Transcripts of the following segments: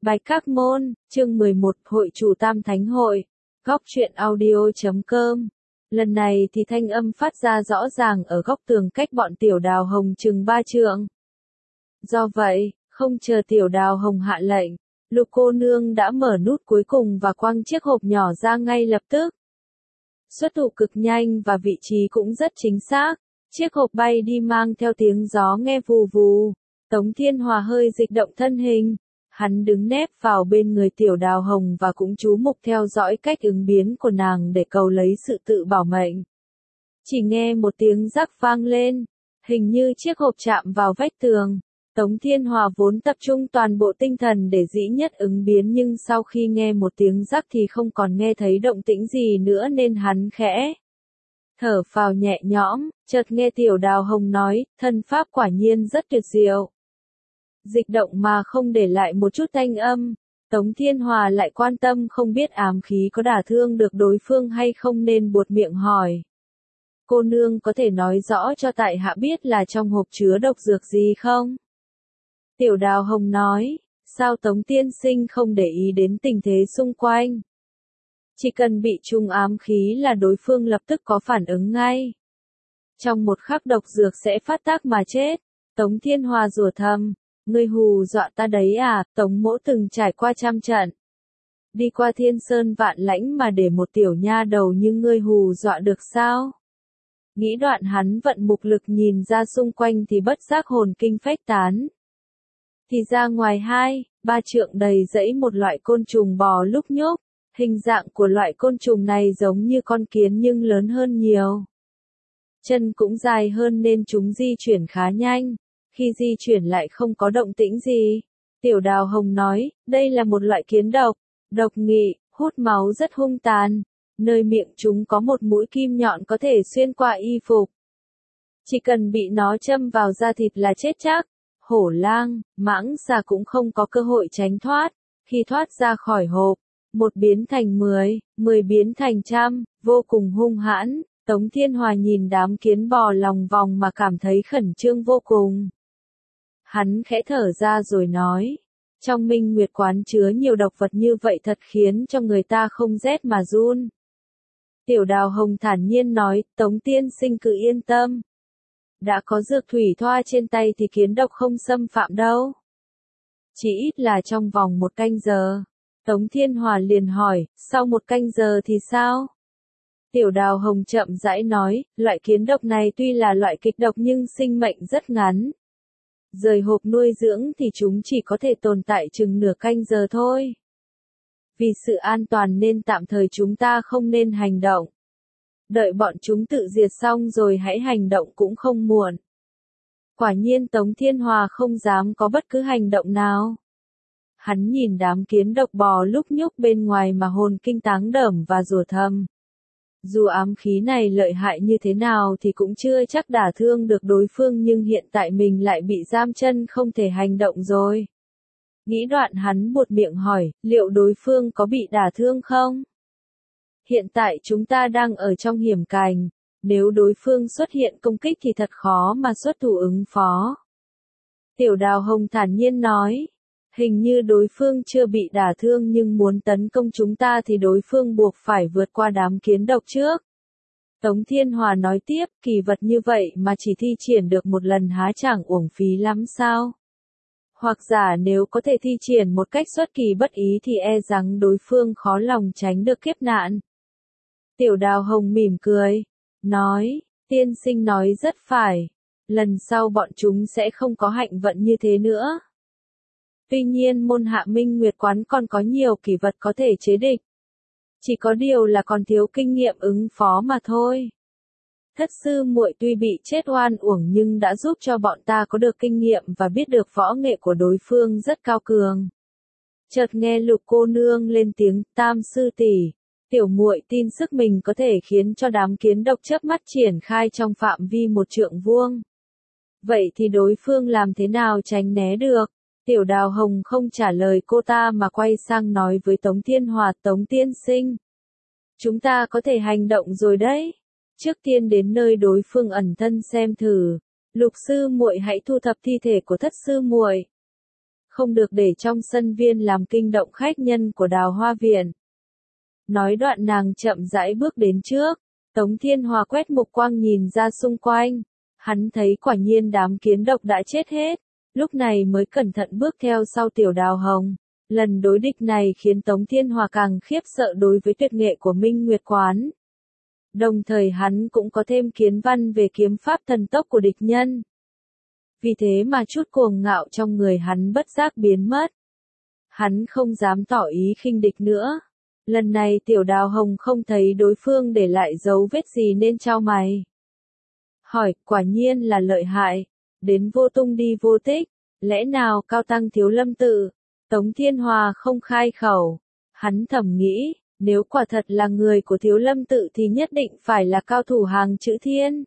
Bạch Các Môn, chương 11, Hội chủ Tam Thánh Hội, góc truyện audio.com. Lần này thì thanh âm phát ra rõ ràng ở góc tường cách bọn Tiểu Đào Hồng chừng 3 trượng. Do vậy, không chờ Tiểu Đào Hồng hạ lệnh, Lục cô nương đã mở nút cuối cùng và quăng chiếc hộp nhỏ ra ngay lập tức. Xuất thủ cực nhanh và vị trí cũng rất chính xác, chiếc hộp bay đi mang theo tiếng gió nghe vù vù. Tống Thiên Hòa hơi dịch động thân hình. Hắn đứng nép vào bên người Tiểu Đào Hồng và cũng chú mục theo dõi cách ứng biến của nàng để cầu lấy sự tự bảo mệnh. Chỉ nghe một tiếng rắc vang lên, hình như chiếc hộp chạm vào vách tường. Tống Thiên Hòa vốn tập trung toàn bộ tinh thần để dĩ nhất ứng biến, nhưng sau khi nghe một tiếng rắc thì không còn nghe thấy động tĩnh gì nữa nên hắn khẽ thở phào nhẹ nhõm, chợt nghe Tiểu Đào Hồng nói, thân pháp quả nhiên rất tuyệt diệu. Dịch động mà không để lại một chút thanh âm, Tống Thiên Hòa lại quan tâm không biết ám khí có đả thương được đối phương hay không nên buột miệng hỏi. Cô nương có thể nói rõ cho tại hạ biết là trong hộp chứa độc dược gì không? Tiểu Đào Hồng nói, sao Tống tiên sinh không để ý đến tình thế xung quanh? Chỉ cần bị trúng ám khí là đối phương lập tức có phản ứng ngay. Trong một khắc độc dược sẽ phát tác mà chết. Tống Thiên Hòa rủa thầm. Ngươi hù dọa ta đấy à, Tống mỗ từng trải qua trăm trận. Đi qua thiên sơn vạn lãnh mà để một tiểu nha đầu như ngươi hù dọa được sao? Nghĩ đoạn hắn vận mục lực nhìn ra xung quanh thì bất giác hồn kinh phách tán. Thì ra ngoài 2-3 trượng đầy dẫy một loại côn trùng bò lúc nhúc, hình dạng của loại côn trùng này giống như con kiến nhưng lớn hơn nhiều. Chân cũng dài hơn nên chúng di chuyển khá nhanh. Khi di chuyển lại không có động tĩnh gì. Tiểu Đào Hồng nói, đây là một loại kiến độc, độc nghị, hút máu rất hung tàn. Nơi miệng chúng có một mũi kim nhọn có thể xuyên qua y phục. Chỉ cần bị nó châm vào da thịt là chết chắc. Hổ lang, mãng xà cũng không có cơ hội tránh thoát. Khi thoát ra khỏi hộp, 1 biến thành 10, 10 biến thành 100, vô cùng hung hãn. Tống Thiên Hòa nhìn đám kiến bò lòng vòng mà cảm thấy khẩn trương vô cùng. Hắn khẽ thở ra rồi nói, trong Minh Nguyệt quán chứa nhiều độc vật như vậy thật khiến cho người ta không rét mà run. Tiểu Đào Hồng thản nhiên nói, Tống tiên sinh cứ yên tâm. Đã có dược thủy thoa trên tay thì kiến độc không xâm phạm đâu. Chỉ ít là trong vòng 1 canh giờ. Tống Thiên Hòa liền hỏi, sau 1 canh giờ thì sao? Tiểu Đào Hồng chậm rãi nói, loại kiến độc này tuy là loại kịch độc nhưng sinh mệnh rất ngắn. Rời hộp nuôi dưỡng thì chúng chỉ có thể tồn tại chừng nửa canh giờ thôi. Vì sự an toàn nên tạm thời chúng ta không nên hành động. Đợi bọn chúng tự diệt xong rồi hãy hành động cũng không muộn. Quả nhiên Tống Thiên Hòa không dám có bất cứ hành động nào. Hắn nhìn đám kiến độc bò lúc nhúc bên ngoài mà hồn kinh táng đởm và rủa thầm. Dù ám khí này lợi hại như thế nào thì cũng chưa chắc đả thương được đối phương, nhưng hiện tại mình lại bị giam chân không thể hành động rồi. Nghĩ đoạn hắn buột miệng hỏi, liệu đối phương có bị đả thương không? Hiện tại chúng ta đang ở trong hiểm cảnh, nếu đối phương xuất hiện công kích thì thật khó mà xuất thủ ứng phó. Tiểu Đào Hồng thản nhiên nói. Hình như đối phương chưa bị đả thương nhưng muốn tấn công chúng ta thì đối phương buộc phải vượt qua đám kiến độc trước. Tống Thiên Hòa nói tiếp, kỳ vật như vậy mà chỉ thi triển được 1 lần há chẳng uổng phí lắm sao? Hoặc giả nếu có thể thi triển một cách xuất kỳ bất ý thì e rằng đối phương khó lòng tránh được kiếp nạn. Tiểu Đào Hồng mỉm cười, nói, tiên sinh nói rất phải, lần sau bọn chúng sẽ không có hạnh vận như thế nữa. Tuy nhiên môn hạ Minh Nguyệt quán còn có nhiều kỷ vật có thể chế địch. Chỉ có điều là còn thiếu kinh nghiệm ứng phó mà thôi. Thất sư muội tuy bị chết oan uổng nhưng đã giúp cho bọn ta có được kinh nghiệm và biết được võ nghệ của đối phương rất cao cường. Chợt nghe Lục cô nương lên tiếng, Tam sư tỷ, tiểu muội tin sức mình có thể khiến cho đám kiến độc chớp mắt triển khai trong phạm vi 1 trượng vuông. Vậy thì đối phương làm thế nào tránh né được? Tiểu Đào Hồng không trả lời cô ta mà quay sang nói với Tống Thiên Hòa, Tống tiên sinh. Chúng ta có thể hành động rồi đấy. Trước tiên đến nơi đối phương ẩn thân xem thử. Lục sư muội hãy thu thập thi thể của thất sư muội. không được để trong sân viên làm kinh động khách nhân của Đào Hoa Viện. Nói đoạn nàng chậm rãi bước đến trước, Tống Thiên Hòa quét mục quang nhìn ra xung quanh, hắn thấy quả nhiên đám kiến độc đã chết hết, lúc này mới cẩn thận bước theo sau Tiểu Đào Hồng. Lần đối địch này khiến Tống Thiên Hòa càng khiếp sợ đối với tuyệt nghệ của Minh Nguyệt Quán. Đồng thời hắn cũng có thêm kiến văn về kiếm pháp thần tốc của địch nhân. Vì thế mà chút cuồng ngạo trong người hắn bất giác biến mất. Hắn không dám tỏ ý khinh địch nữa. Lần này Tiểu Đào Hồng không thấy đối phương để lại dấu vết gì nên chau mày. Hỏi, quả nhiên là lợi hại, đến vô tung đi vô tích, lẽ nào cao tăng Thiếu Lâm tự? Tống Thiên Hòa không khai khẩu. Hắn thầm nghĩ, nếu quả thật là người của Thiếu Lâm tự thì nhất định phải là cao thủ hàng chữ thiên.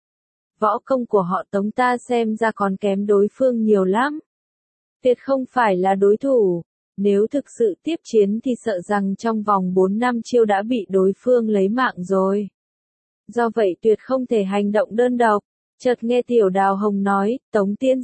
Võ công của họ Tống ta xem ra còn kém đối phương nhiều lắm. Tuyệt không phải là đối thủ. Nếu thực sự tiếp chiến thì sợ rằng trong vòng 4 năm chiêu đã bị đối phương lấy mạng rồi. Do vậy tuyệt không thể hành động đơn độc. Chợt nghe Tiểu Đào Hồng nói, Tống tiên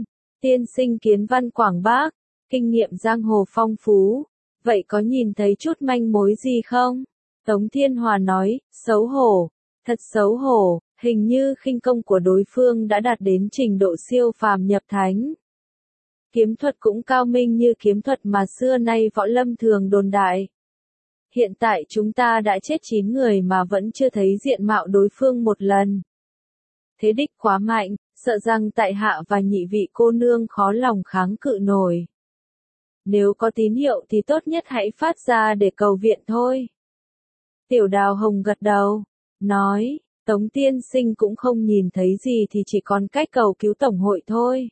sinh kiến văn quảng bác, kinh nghiệm giang hồ phong phú. Vậy có nhìn thấy chút manh mối gì không? Tống Thiên Hòa nói, xấu hổ, thật xấu hổ, hình như khinh công của đối phương đã đạt đến trình độ siêu phàm nhập thánh. Kiếm thuật cũng cao minh như kiếm thuật mà xưa nay võ lâm thường đồn đại. Hiện tại chúng ta đã chết 9 người mà vẫn chưa thấy diện mạo đối phương một lần. Thế đích quá mạnh, sợ rằng tại hạ và nhị vị cô nương khó lòng kháng cự nổi. Nếu có tín hiệu thì tốt nhất hãy phát ra để cầu viện thôi. Tiểu Đào Hồng gật đầu, nói, Tống tiên sinh cũng không nhìn thấy gì thì chỉ còn cách cầu cứu tổng hội thôi.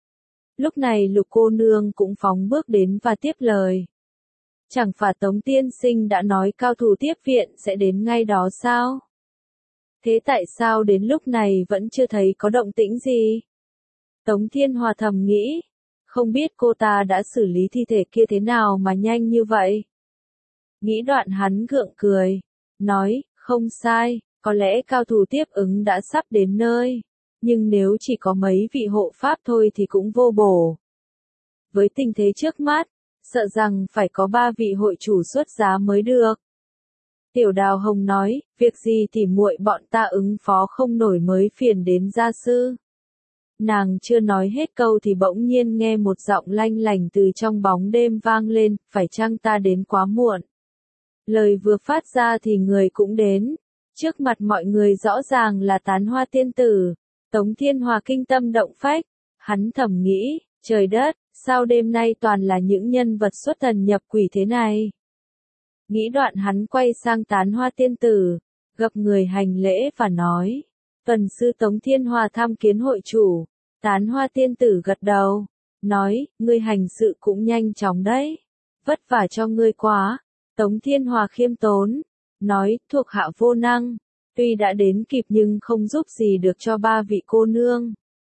Lúc này Lục cô nương cũng phóng bước đến và tiếp lời. Chẳng phải Tống tiên sinh đã nói cao thủ tiếp viện sẽ đến ngay đó sao? Thế tại sao đến lúc này vẫn chưa thấy có động tĩnh gì? Tống Thiên Hòa thầm nghĩ, không biết cô ta đã xử lý thi thể kia thế nào mà nhanh như vậy? Nghĩ đoạn hắn gượng cười, nói, không sai, có lẽ cao thủ tiếp ứng đã sắp đến nơi. Nhưng nếu chỉ có mấy vị hộ pháp thôi thì cũng vô bổ. Với tình thế trước mắt, sợ rằng phải có 3 vị hội chủ xuất giá mới được. Tiểu Đào Hồng nói, việc gì thì muội bọn ta ứng phó không nổi mới phiền đến gia sư. Nàng chưa nói hết câu thì bỗng nhiên nghe một giọng lanh lành từ trong bóng đêm vang lên, phải chăng ta đến quá muộn. Lời vừa phát ra thì người cũng đến. Trước mặt mọi người rõ ràng là Tán Hoa tiên tử. Tống Thiên Hòa kinh tâm động phách, hắn thầm nghĩ, trời đất, sao đêm nay toàn là những nhân vật xuất thần nhập quỷ thế này. Nghĩ đoạn hắn quay sang Tán Hoa tiên tử, gặp người hành lễ và nói, tuần sư Tống Thiên Hòa tham kiến hội chủ. Tán Hoa tiên tử gật đầu, nói, ngươi hành sự cũng nhanh chóng đấy, vất vả cho ngươi quá. Tống Thiên Hòa khiêm tốn, nói, thuộc hạ vô năng. Tuy đã đến kịp nhưng không giúp gì được cho 3 vị cô nương.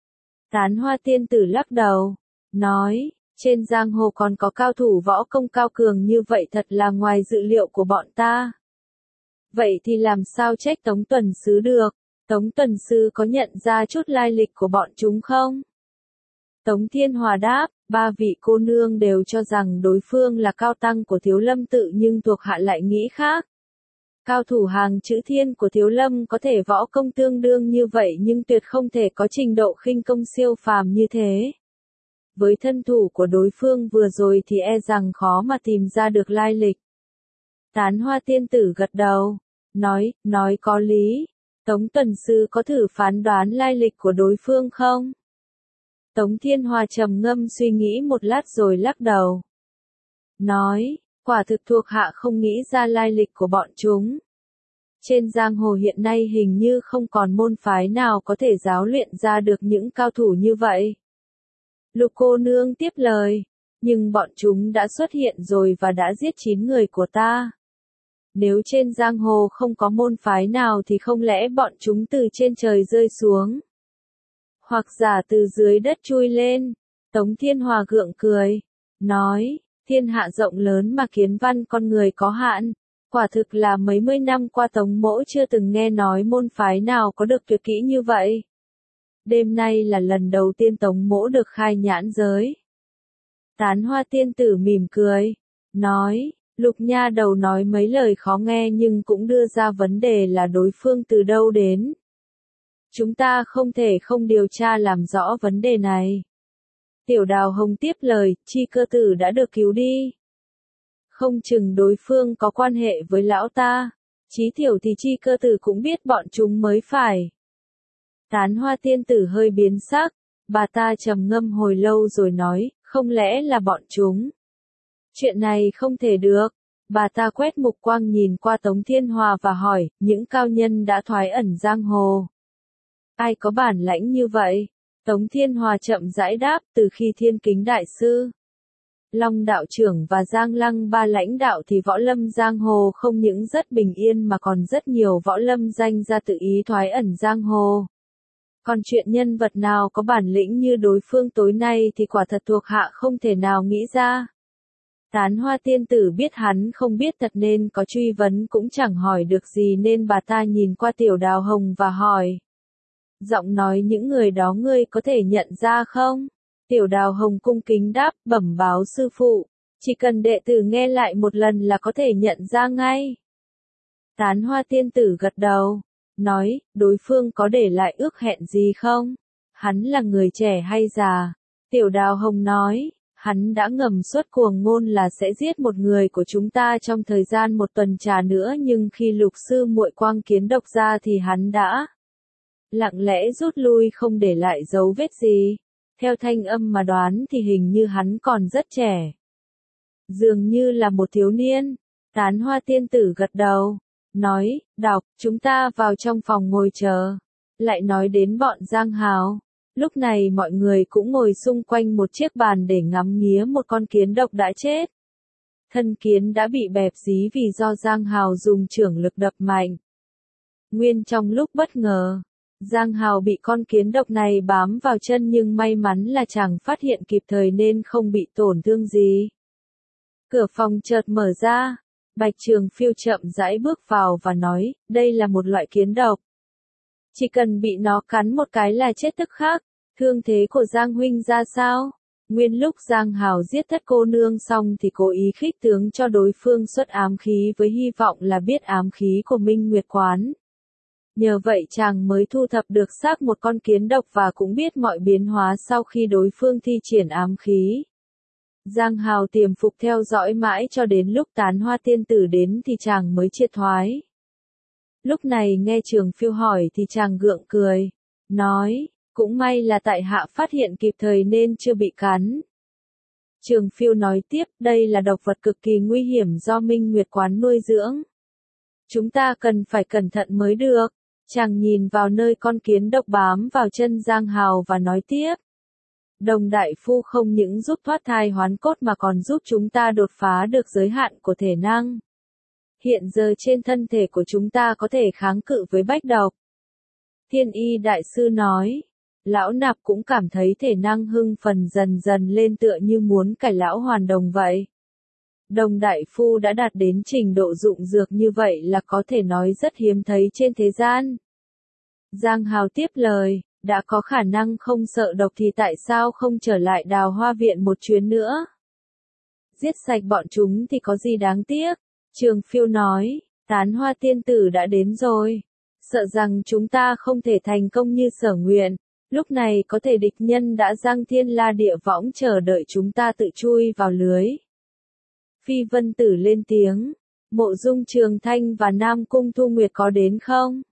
Tán Hoa tiên tử lắc đầu, nói, trên giang hồ còn có cao thủ võ công cao cường như vậy thật là ngoài dự liệu của bọn ta. Vậy thì làm sao trách Tống tuần sứ được? Tống tuần sư có nhận ra chút lai lịch của bọn chúng không? Tống Thiên Hòa đáp, 3 vị cô nương đều cho rằng đối phương là cao tăng của Thiếu Lâm tự nhưng thuộc hạ lại nghĩ khác. Cao thủ hàng chữ thiên của Thiếu Lâm có thể võ công tương đương như vậy nhưng tuyệt không thể có trình độ khinh công siêu phàm như thế. Với thân thủ của đối phương vừa rồi thì e rằng khó mà tìm ra được lai lịch. Tán Hoa tiên tử gật đầu, nói có lý. Tống tuần sư có thử phán đoán lai lịch của đối phương không? Tống Thiên Hòa trầm ngâm suy nghĩ một lát rồi lắc đầu. Nói, quả thực thuộc hạ không nghĩ ra lai lịch của bọn chúng. Trên giang hồ hiện nay hình như không còn môn phái nào có thể giáo luyện ra được những cao thủ như vậy. Lục cô nương tiếp lời, nhưng bọn chúng đã xuất hiện rồi và đã giết 9 người của ta. Nếu trên giang hồ không có môn phái nào thì không lẽ bọn chúng từ trên trời rơi xuống. Hoặc giả từ dưới đất chui lên. Tống Thiên Hòa gượng cười, nói, thiên hạ rộng lớn mà kiến văn con người có hạn. Quả thực là mấy mươi năm qua Tống mỗ chưa từng nghe nói môn phái nào có được tuyệt kỹ như vậy. Đêm nay là lần đầu tiên Tống mỗ được khai nhãn giới. Tán Hoa tiên tử mỉm cười, nói, Lục nha đầu nói mấy lời khó nghe nhưng cũng đưa ra vấn đề là đối phương từ đâu đến. Chúng ta không thể không điều tra làm rõ vấn đề này. Tiểu Đào Hồng tiếp lời, Chi Cơ Tử đã được cứu đi. Không chừng đối phương có quan hệ với lão ta. Chí tiểu thì Chi Cơ Tử cũng biết bọn chúng mới phải. Tán Hoa tiên tử hơi biến sắc, bà ta trầm ngâm hồi lâu rồi nói, không lẽ là bọn chúng? Chuyện này không thể được. Bà ta quét mục quang nhìn qua Tống Thiên Hòa và hỏi, những cao nhân đã thoái ẩn giang hồ. Ai có bản lãnh như vậy? Tống Thiên Hòa chậm rãi đáp, từ khi Thiên Kính Đại Sư, Long đạo trưởng và Giang Lăng ba lãnh đạo thì võ lâm giang hồ không những rất bình yên mà còn rất nhiều võ lâm danh gia tự ý thoái ẩn giang hồ. Còn chuyện nhân vật nào có bản lĩnh như đối phương tối nay thì quả thật thuộc hạ không thể nào nghĩ ra. Tán Hoa tiên tử biết hắn không biết thật nên có truy vấn cũng chẳng hỏi được gì nên bà ta nhìn qua Tiểu Đào Hồng và hỏi. Giọng nói những người đó ngươi có thể nhận ra không? Tiểu Đào Hồng cung kính đáp, bẩm báo sư phụ. Chỉ cần đệ tử nghe lại một lần là có thể nhận ra ngay. Tán Hoa tiên tử gật đầu, nói, đối phương có để lại ước hẹn gì không? Hắn là người trẻ hay già? Tiểu Đào Hồng nói, hắn đã ngầm xuất cuồng ngôn là sẽ giết một người của chúng ta trong thời gian một tuần trà nữa nhưng khi Lục sư muội quang kiến độc ra thì hắn đã lặng lẽ rút lui không để lại dấu vết gì. Theo thanh âm mà đoán thì hình như hắn còn rất trẻ. Dường như là một thiếu niên. Tán Hoa tiên tử gật đầu, nói, đọc, chúng ta vào trong phòng ngồi chờ. Lại nói đến bọn Giang Hào. Lúc này mọi người cũng ngồi xung quanh một chiếc bàn để ngắm nghía một con kiến độc đã chết. Thân kiến đã bị bẹp dí vì do Giang Hào dùng chưởng lực đập mạnh. Nguyên trong lúc bất ngờ, Giang Hào bị con kiến độc này bám vào chân nhưng may mắn là chàng phát hiện kịp thời nên không bị tổn thương gì. Cửa phòng chợt mở ra, Bạch Trường Phiêu chậm rãi bước vào và nói, đây là một loại kiến độc. Chỉ cần bị nó cắn một cái là chết tức khắc. Thương thế của Giang huynh ra sao? Nguyên lúc Giang Hào giết Thất cô nương xong thì cố ý khích tướng cho đối phương xuất ám khí với hy vọng là biết ám khí của Minh Nguyệt Quán. Nhờ vậy chàng mới thu thập được xác một con kiến độc và cũng biết mọi biến hóa sau khi đối phương thi triển ám khí. Giang Hào tiềm phục theo dõi mãi cho đến lúc Tán Hoa tiên tử đến thì chàng mới triệt thoái. Lúc này nghe Trường Phiêu hỏi thì chàng gượng cười, nói, cũng may là tại hạ phát hiện kịp thời nên chưa bị cắn. Trường Phiêu nói tiếp, đây là độc vật cực kỳ nguy hiểm do Minh Nguyệt Quán nuôi dưỡng. Chúng ta cần phải cẩn thận mới được. Chàng nhìn vào nơi con kiến độc bám vào chân Giang Hào và nói tiếp. Đồng đại phu không những giúp thoát thai hoán cốt mà còn giúp chúng ta đột phá được giới hạn của thể năng. Hiện giờ trên thân thể của chúng ta có thể kháng cự với bách độc. Thiên Y đại sư nói. Lão nạp cũng cảm thấy thể năng hưng phần dần dần lên tựa như muốn cải lão hoàn đồng vậy. Đồng đại phu đã đạt đến trình độ dụng dược như vậy là có thể nói rất hiếm thấy trên thế gian. Giang Hào tiếp lời, đã có khả năng không sợ độc thì tại sao không trở lại Đào Hoa viện một chuyến nữa? Giết sạch bọn chúng thì có gì đáng tiếc? Trường Phiêu nói, Tán Hoa tiên tử đã đến rồi. Sợ rằng chúng ta không thể thành công như sở nguyện. Lúc này có thể địch nhân đã giang thiên la địa võng chờ đợi chúng ta tự chui vào lưới. Phi Vân Tử lên tiếng, Mộ Dung Trường Thanh và Nam Cung Thu Nguyệt có đến không?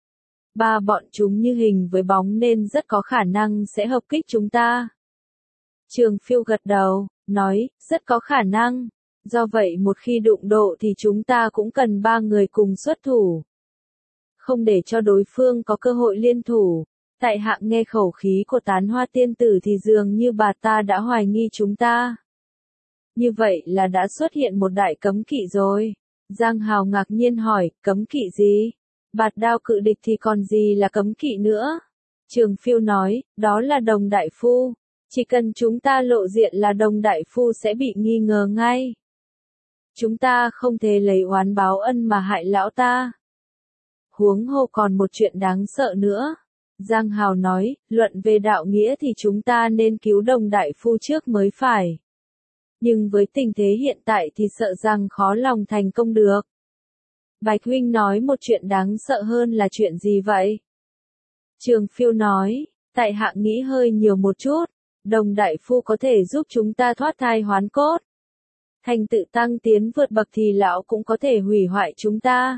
Ba bọn chúng như hình với bóng nên rất có khả năng sẽ hợp kích chúng ta. Trường Phiêu gật đầu, nói, rất có khả năng. Do vậy một khi đụng độ thì chúng ta cũng cần ba người cùng xuất thủ. Không để cho đối phương có cơ hội liên thủ. Tại hạ nghe khẩu khí của Tán Hoa tiên tử thì dường như bà ta đã hoài nghi chúng ta. Như vậy là đã xuất hiện một đại cấm kỵ rồi. Giang Hào ngạc nhiên hỏi, cấm kỵ gì? Bạt đao cự địch thì còn gì là cấm kỵ nữa? Trường Phiêu nói, đó là Đồng đại phu. Chỉ cần chúng ta lộ diện là Đồng đại phu sẽ bị nghi ngờ ngay. Chúng ta không thể lấy oán báo ân mà hại lão ta. Huống hồ còn một chuyện đáng sợ nữa. Giang Hào nói, luận về đạo nghĩa thì chúng ta nên cứu Đồng đại phu trước mới phải. Nhưng với tình thế hiện tại thì sợ rằng khó lòng thành công được. Bạch huynh nói một chuyện đáng sợ hơn là chuyện gì vậy? Trường Phiêu nói, tại hạ nghĩ hơi nhiều một chút, Đồng đại phu có thể giúp chúng ta thoát thai hoán cốt. Thành tựu tăng tiến vượt bậc thì lão cũng có thể hủy hoại chúng ta.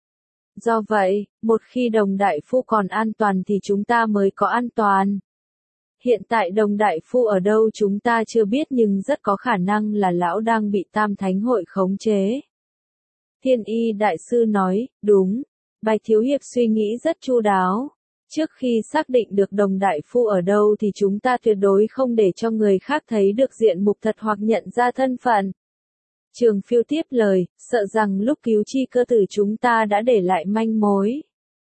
Do vậy, một khi Đồng đại phu còn an toàn thì chúng ta mới có an toàn. Hiện tại Đồng đại phu ở đâu chúng ta chưa biết nhưng rất có khả năng là lão đang bị Tam Thánh hội khống chế. Thiên Y đại sư nói, đúng. Bạch Thiếu Hiệp suy nghĩ rất chu đáo. Trước khi xác định được Đồng đại phu ở đâu thì chúng ta tuyệt đối không để cho người khác thấy được diện mục thật hoặc nhận ra thân phận. Trường Phiêu tiếp lời, sợ rằng lúc cứu chi cơ tử chúng ta đã để lại manh mối.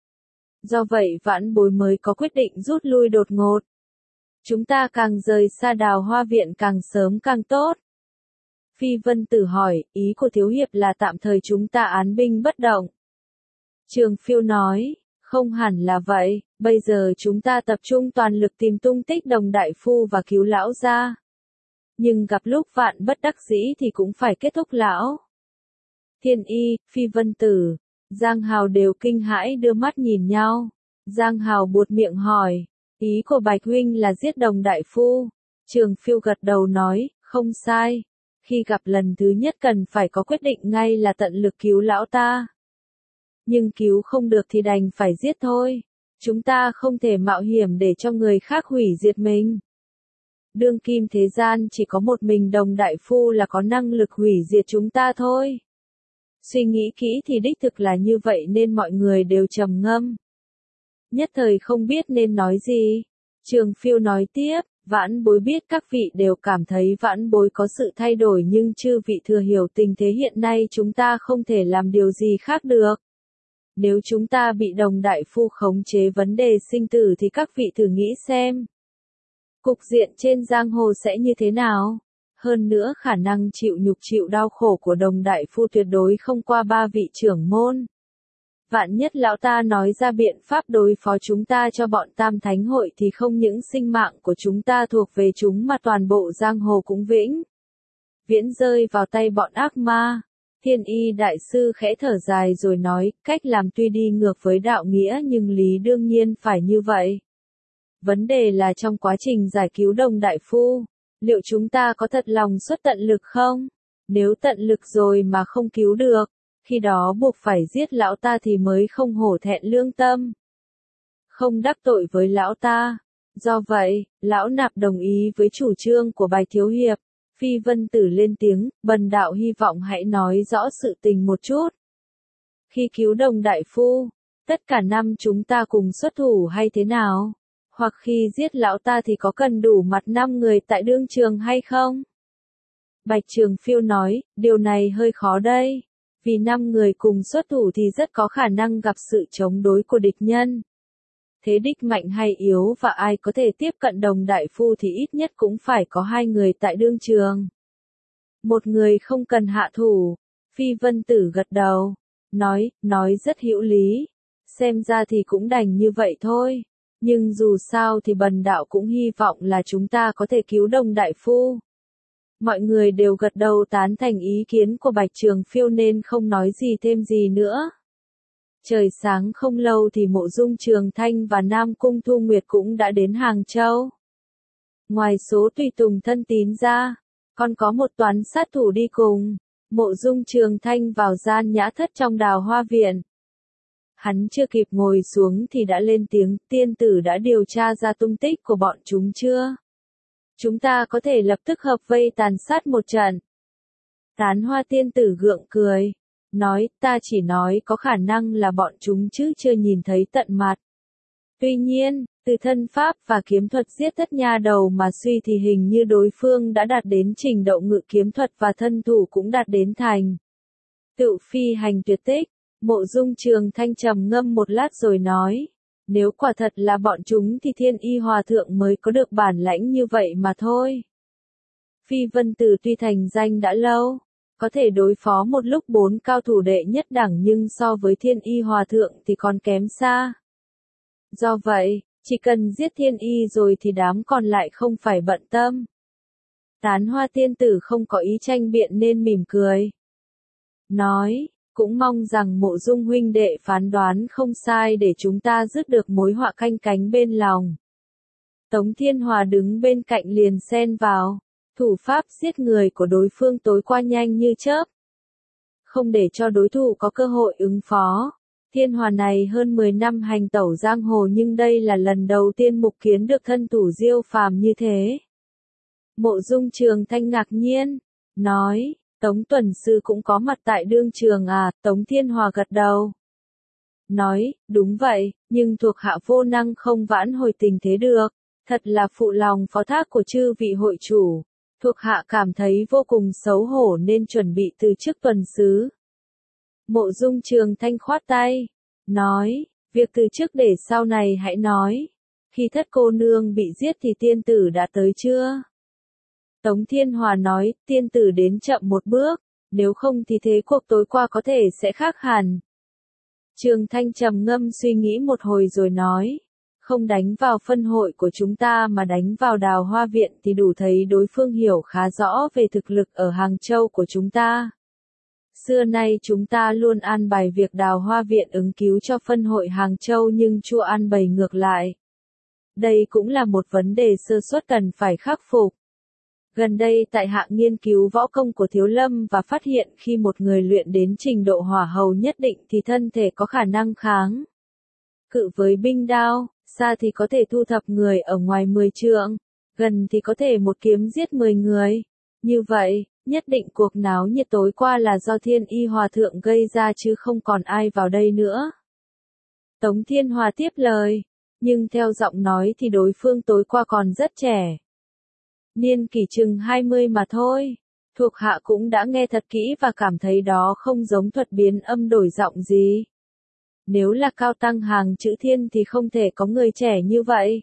Do vậy Vãn Bối mới có quyết định rút lui đột ngột. Chúng ta càng rời xa Đào Hoa Viện càng sớm càng tốt. Phi Vân Tử hỏi, ý của Thiếu Hiệp là tạm thời chúng ta án binh bất động. Trường Phiêu nói, không hẳn là vậy, bây giờ chúng ta tập trung toàn lực tìm tung tích Đồng đại phu và cứu lão ra. Nhưng gặp lúc vạn bất đắc dĩ thì cũng phải kết thúc lão. Thiên Y, Phi Vân Tử, Giang Hào đều kinh hãi đưa mắt nhìn nhau. Giang Hào buột miệng hỏi, ý của Bạch huynh là giết Đồng đại phu. Trường Phiêu gật đầu nói, không sai. Khi gặp lần thứ nhất cần phải có quyết định ngay là tận lực cứu lão ta. Nhưng cứu không được thì đành phải giết thôi. Chúng ta không thể mạo hiểm để cho người khác hủy diệt mình. Đương kim thế gian chỉ có một mình Đồng đại phu là có năng lực hủy diệt chúng ta thôi. Suy nghĩ kỹ thì đích thực là như vậy nên mọi người đều trầm ngâm. Nhất thời không biết nên nói gì. Trường Phiêu nói tiếp, Vãn Bối biết các vị đều cảm thấy Vãn Bối có sự thay đổi nhưng chư vị thừa hiểu tình thế hiện nay chúng ta không thể làm điều gì khác được. Nếu chúng ta bị Đồng đại phu khống chế vấn đề sinh tử thì các vị thử nghĩ xem. Cục diện trên giang hồ sẽ như thế nào? Hơn nữa khả năng chịu nhục chịu đau khổ của Đồng đại phu tuyệt đối không qua 3 vị trưởng môn. Vạn nhất lão ta nói ra biện pháp đối phó chúng ta cho bọn Tam Thánh hội thì không những sinh mạng của chúng ta thuộc về chúng mà toàn bộ giang hồ cũng viễn rơi vào tay bọn ác ma. Thiên Y đại sư khẽ thở dài rồi nói, cách làm tuy đi ngược với đạo nghĩa nhưng lý đương nhiên phải như vậy. Vấn đề là trong quá trình giải cứu Đồng đại phu, liệu chúng ta có thật lòng xuất tận lực không? Nếu tận lực rồi mà không cứu được, khi đó buộc phải giết lão ta thì mới không hổ thẹn lương tâm. Không đắc tội với lão ta. Do vậy, lão nạp đồng ý với chủ trương của Bạch Thiếu Hiệp. Phi Vân Tử lên tiếng, bần đạo hy vọng hãy nói rõ sự tình một chút. Khi cứu Đồng đại phu, tất cả năm chúng ta cùng xuất thủ hay thế nào? Hoặc khi giết lão ta thì có cần đủ mặt 5 người tại đương trường hay không? Bạch Trường Phiêu nói, điều này hơi khó đây. Vì 5 người cùng xuất thủ thì rất có khả năng gặp sự chống đối của địch nhân. Thế địch mạnh hay yếu và ai có thể tiếp cận Đồng đại phu thì ít nhất cũng phải có 2 người tại đương trường. Một người không cần hạ thủ. Phi Vân Tử gật đầu. Nói rất hữu lý. Xem ra thì cũng đành như vậy thôi. Nhưng dù sao thì bần đạo cũng hy vọng là chúng ta có thể cứu Đồng đại phu. Mọi người đều gật đầu tán thành ý kiến của Bạch Trường Phiêu nên không nói gì thêm gì nữa. Trời sáng không lâu thì Mộ Dung Trường Thanh và Nam Cung Thu Nguyệt cũng đã đến Hàng Châu. Ngoài số tùy tùng thân tín ra, còn có một toán sát thủ đi cùng. Mộ Dung Trường Thanh vào gian nhã thất trong Đào Hoa Viện. Hắn chưa kịp ngồi xuống thì đã lên tiếng, tiên tử đã điều tra ra tung tích của bọn chúng chưa? Chúng ta có thể lập tức hợp vây tàn sát một trận. Tán Hoa tiên tử gượng cười. Nói, ta chỉ nói có khả năng là bọn chúng chứ chưa nhìn thấy tận mặt. Tuy nhiên, từ thân pháp và kiếm thuật giết thất nha đầu mà suy thì hình như đối phương đã đạt đến trình độ ngự kiếm thuật và thân thủ cũng đạt đến thành tựu phi hành tuyệt tích. Mộ Dung Trường Thanh trầm ngâm một lát rồi nói, nếu quả thật là bọn chúng thì Thiên Y Hòa Thượng mới có được bản lãnh như vậy mà thôi. Phi Vân Tử tuy thành danh đã lâu, có thể đối phó một lúc 4 cao thủ đệ nhất đẳng nhưng so với Thiên Y Hòa Thượng thì còn kém xa. Do vậy, chỉ cần giết Thiên Y rồi thì đám còn lại không phải bận tâm. Tán Hoa tiên tử không có ý tranh biện nên mỉm cười. Nói, cũng mong rằng Mộ Dung huynh đệ phán đoán không sai để chúng ta dứt được mối họa canh cánh bên lòng. Tống Thiên Hòa đứng bên cạnh liền xen vào, thủ pháp giết người của đối phương tối qua nhanh như chớp. Không để cho đối thủ có cơ hội ứng phó. Thiên Hòa này hơn 10 năm hành tẩu giang hồ nhưng đây là lần đầu tiên mục kiến được thân thủ diêu phàm như thế. Mộ Dung Trường Thanh ngạc nhiên, nói, Tống Tuần Sư cũng có mặt tại đương trường à, Tống Thiên Hòa gật đầu. Nói, đúng vậy, nhưng thuộc hạ vô năng không vãn hồi tình thế được, thật là phụ lòng phó thác của chư vị hội chủ. Thuộc hạ cảm thấy vô cùng xấu hổ nên chuẩn bị từ chức tuần sứ. Mộ Dung Trường Thanh khoát tay, nói, việc từ chức để sau này hãy nói. Khi thất cô nương bị giết thì tiên tử đã tới chưa? Tống Thiên Hòa nói, tiên tử đến chậm một bước, nếu không thì thế cuộc tối qua có thể sẽ khác hẳn. Trường Thanh trầm ngâm suy nghĩ một hồi rồi nói, không đánh vào phân hội của chúng ta mà đánh vào Đào Hoa Viện thì đủ thấy đối phương hiểu khá rõ về thực lực ở Hàng Châu của chúng ta. Xưa nay chúng ta luôn an bài việc Đào Hoa Viện ứng cứu cho phân hội Hàng Châu nhưng Chu an bày ngược lại. Đây cũng là một vấn đề sơ suất cần phải khắc phục. Gần đây tại hạ nghiên cứu võ công của Thiếu Lâm và phát hiện khi một người luyện đến trình độ hỏa hầu nhất định thì thân thể có khả năng kháng cự với binh đao, xa thì có thể thu thập người ở ngoài 10 trượng, gần thì có thể một kiếm giết 10 người. Như vậy, nhất định cuộc náo nhiệt tối qua là do Thiên Y Hòa Thượng gây ra chứ không còn ai vào đây nữa. Tống Thiên Hòa tiếp lời, nhưng theo giọng nói thì đối phương tối qua còn rất trẻ. Niên kỷ chừng 20 mà thôi. Thuộc hạ cũng đã nghe thật kỹ và cảm thấy đó không giống thuật biến âm đổi giọng gì. Nếu là cao tăng hàng chữ thiên thì không thể có người trẻ như vậy.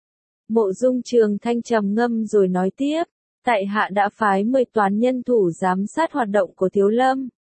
Mộ Dung Trường Thanh trầm ngâm rồi nói tiếp, tại hạ đã phái 10 toán nhân thủ giám sát hoạt động của Thiếu Lâm,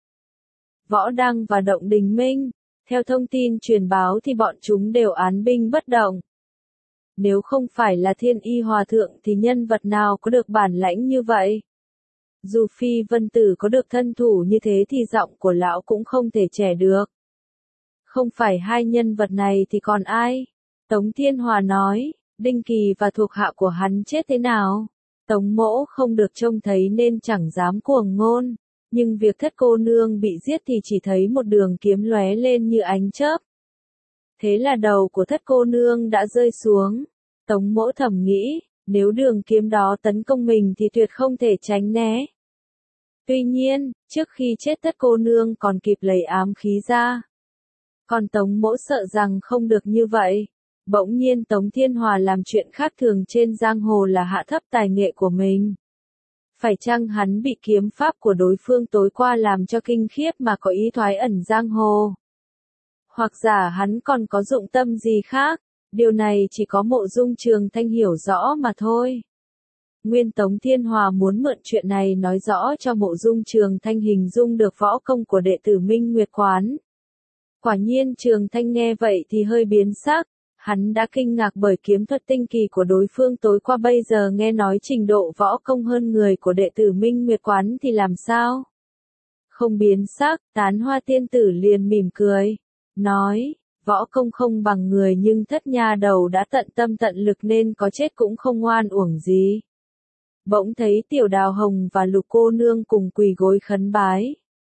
Võ Đăng và Động Đình Minh. Theo thông tin truyền báo thì bọn chúng đều án binh bất động. Nếu không phải là Thiên Y Hòa Thượng thì nhân vật nào có được bản lãnh như vậy? Dù Phi Vân Tử có được thân thủ như thế thì giọng của lão cũng không thể trẻ được. Không phải hai nhân vật này thì còn ai? Tống Thiên Hòa nói, Đinh Kỳ và thuộc hạ của hắn chết thế nào? Tống Mỗ không được trông thấy nên chẳng dám cuồng ngôn, nhưng việc thất cô nương bị giết thì chỉ thấy một đường kiếm lóe lên như ánh chớp. Thế là đầu của thất cô nương đã rơi xuống. Tống Mỗ thầm nghĩ, nếu đường kiếm đó tấn công mình thì tuyệt không thể tránh né. Tuy nhiên, trước khi chết thất cô nương còn kịp lấy ám khí ra. Còn Tống Mỗ sợ rằng không được như vậy. Bỗng nhiên Tống Thiên Hòa làm chuyện khác thường trên giang hồ là hạ thấp tài nghệ của mình. Phải chăng hắn bị kiếm pháp của đối phương tối qua làm cho kinh khiếp mà có ý thoái ẩn giang hồ? Hoặc giả hắn còn có dụng tâm gì khác? Điều này chỉ có Mộ Dung Trường Thanh hiểu rõ mà thôi. Nguyên Tống Thiên Hòa muốn mượn chuyện này nói rõ cho Mộ Dung Trường Thanh hình dung được võ công của đệ tử Minh Nguyệt Quán. Quả nhiên Trường Thanh nghe vậy thì hơi biến sắc, hắn đã kinh ngạc bởi kiếm thuật tinh kỳ của đối phương tối qua, bây giờ nghe nói trình độ võ công hơn người của đệ tử Minh Nguyệt Quán thì làm sao? Không biến sắc, Tán Hoa tiên tử liền mỉm cười, nói, võ công không bằng người nhưng thất nha đầu đã tận tâm tận lực nên có chết cũng không oan uổng gì. Bỗng thấy Tiểu Đào Hồng và Lục cô nương cùng quỳ gối khấn bái.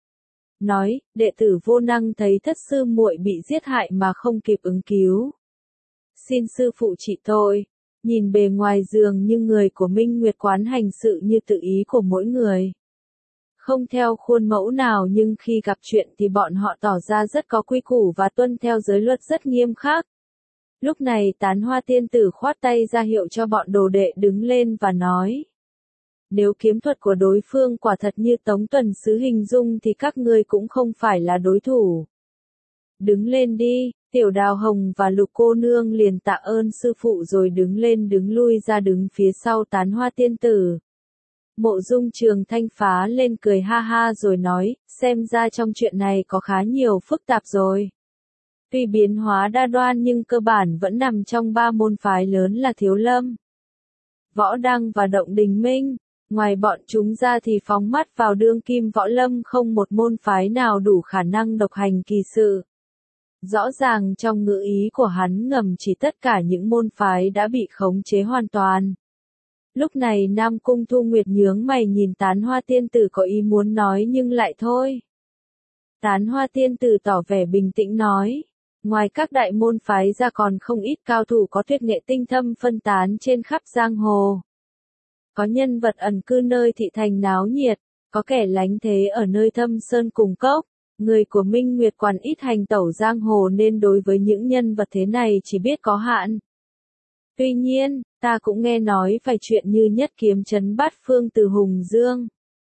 Nói, đệ tử vô năng thấy thất sư muội bị giết hại mà không kịp ứng cứu. Xin sư phụ trị tội. Nhìn bề ngoài dường như người của Minh Nguyệt Quán hành sự như tự ý của mỗi người. Không theo khuôn mẫu nào nhưng khi gặp chuyện thì bọn họ tỏ ra rất có quy củ và tuân theo giới luật rất nghiêm khắc. Lúc này Tán Hoa tiên tử khoát tay ra hiệu cho bọn đồ đệ đứng lên và nói. Nếu kiếm thuật của đối phương quả thật như Tống Tuần Sứ hình dung thì các ngươi cũng không phải là đối thủ. Đứng lên đi, Tiểu Đào Hồng và Lục cô nương liền tạ ơn sư phụ rồi đứng lên đứng lui ra đứng phía sau Tán Hoa tiên tử. Mộ Dung Trường Thanh phá lên cười ha ha rồi nói, xem ra trong chuyện này có khá nhiều phức tạp rồi. Tuy biến hóa đa đoan nhưng cơ bản vẫn nằm trong ba môn phái lớn là Thiếu Lâm, Võ Đăng và Động Đình Minh. Ngoài bọn chúng ra thì phóng mắt vào đương kim võ lâm không một môn phái nào đủ khả năng độc hành kỳ sự. Rõ ràng trong ngữ ý của hắn ngầm chỉ tất cả những môn phái đã bị khống chế hoàn toàn. Lúc này Nam Cung Thu Nguyệt nhướng mày nhìn Tán Hoa tiên tử có ý muốn nói nhưng lại thôi. Tán Hoa tiên tử tỏ vẻ bình tĩnh nói, ngoài các đại môn phái ra còn không ít cao thủ có tuyệt nghệ tinh thâm phân tán trên khắp giang hồ. Có nhân vật ẩn cư nơi thị thành náo nhiệt, có kẻ lánh thế ở nơi thâm sơn cùng cốc. Người của Minh Nguyệt Quan ít hành tẩu giang hồ nên đối với những nhân vật thế này chỉ biết có hạn. Tuy nhiên, ta cũng nghe nói vài chuyện như nhất kiếm trấn bát phương từ Hùng Dương.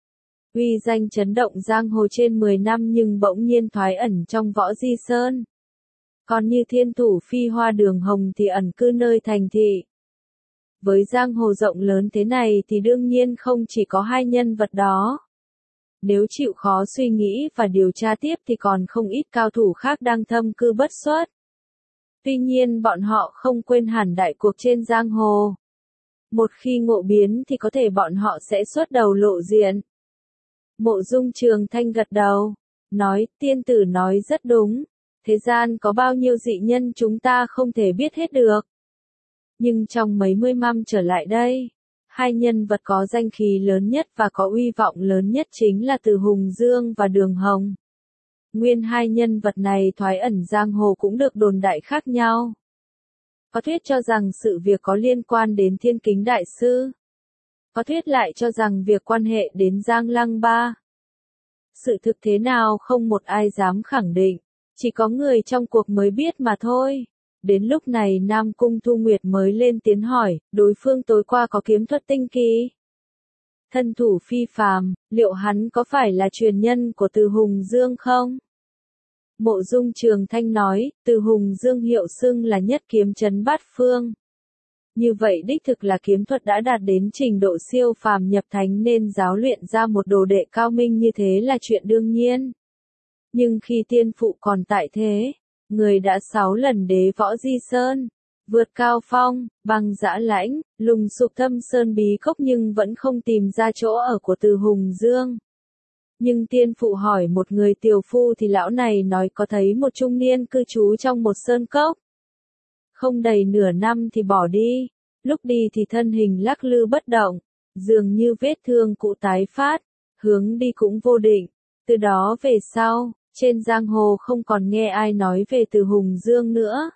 Uy danh chấn động giang hồ trên 10 năm nhưng bỗng nhiên thoái ẩn trong Võ Di Sơn. Còn như thiên thủ phi hoa Đường Hồng thì ẩn cư nơi thành thị. Với giang hồ rộng lớn thế này thì đương nhiên không chỉ có hai nhân vật đó. Nếu chịu khó suy nghĩ và điều tra tiếp thì còn không ít cao thủ khác đang thâm cư bất xuất. Tuy nhiên bọn họ không quên hẳn đại cuộc trên giang hồ. Một khi ngộ biến thì có thể bọn họ sẽ xuất đầu lộ diện. Mộ Dung Trường Thanh gật đầu, nói, tiên tử nói rất đúng. Thế gian có bao nhiêu dị nhân chúng ta không thể biết hết được. Nhưng trong mấy mươi năm trở lại đây, hai nhân vật có danh khí lớn nhất và có uy vọng lớn nhất chính là Từ Hùng Dương và Đường Hồng. Nguyên hai nhân vật này thoái ẩn giang hồ cũng được đồn đại khác nhau. Có thuyết cho rằng sự việc có liên quan đến Thiên Kính Đại Sư. Có thuyết lại cho rằng việc quan hệ đến Giang Lăng Ba. Sự thực thế nào không một ai dám khẳng định, chỉ có người trong cuộc mới biết mà thôi. Đến lúc này Nam Cung Thu Nguyệt mới lên tiếng hỏi, đối phương tối qua có kiếm thuật tinh kỳ. Thân thủ phi phàm, liệu hắn có phải là truyền nhân của Từ Hùng Dương không? Mộ Dung Trường Thanh nói, Từ Hùng Dương hiệu xưng là nhất kiếm trấn bát phương. Như vậy đích thực là kiếm thuật đã đạt đến trình độ siêu phàm nhập thánh nên giáo luyện ra một đồ đệ cao minh như thế là chuyện đương nhiên. Nhưng khi tiên phụ còn tại thế, người đã 6 lần đế Võ Di Sơn, vượt cao phong, băng dã lãnh, lùng sục thâm sơn bí cốc nhưng vẫn không tìm ra chỗ ở của Từ Hùng Dương. Nhưng tiên phụ hỏi một người tiều phu thì lão này nói có thấy một trung niên cư trú trong một sơn cốc. Không đầy nửa năm thì bỏ đi, lúc đi thì thân hình lắc lư bất động, dường như vết thương cũ tái phát, hướng đi cũng vô định. Từ đó về sau, trên giang hồ không còn nghe ai nói về Từ Hùng Dương nữa.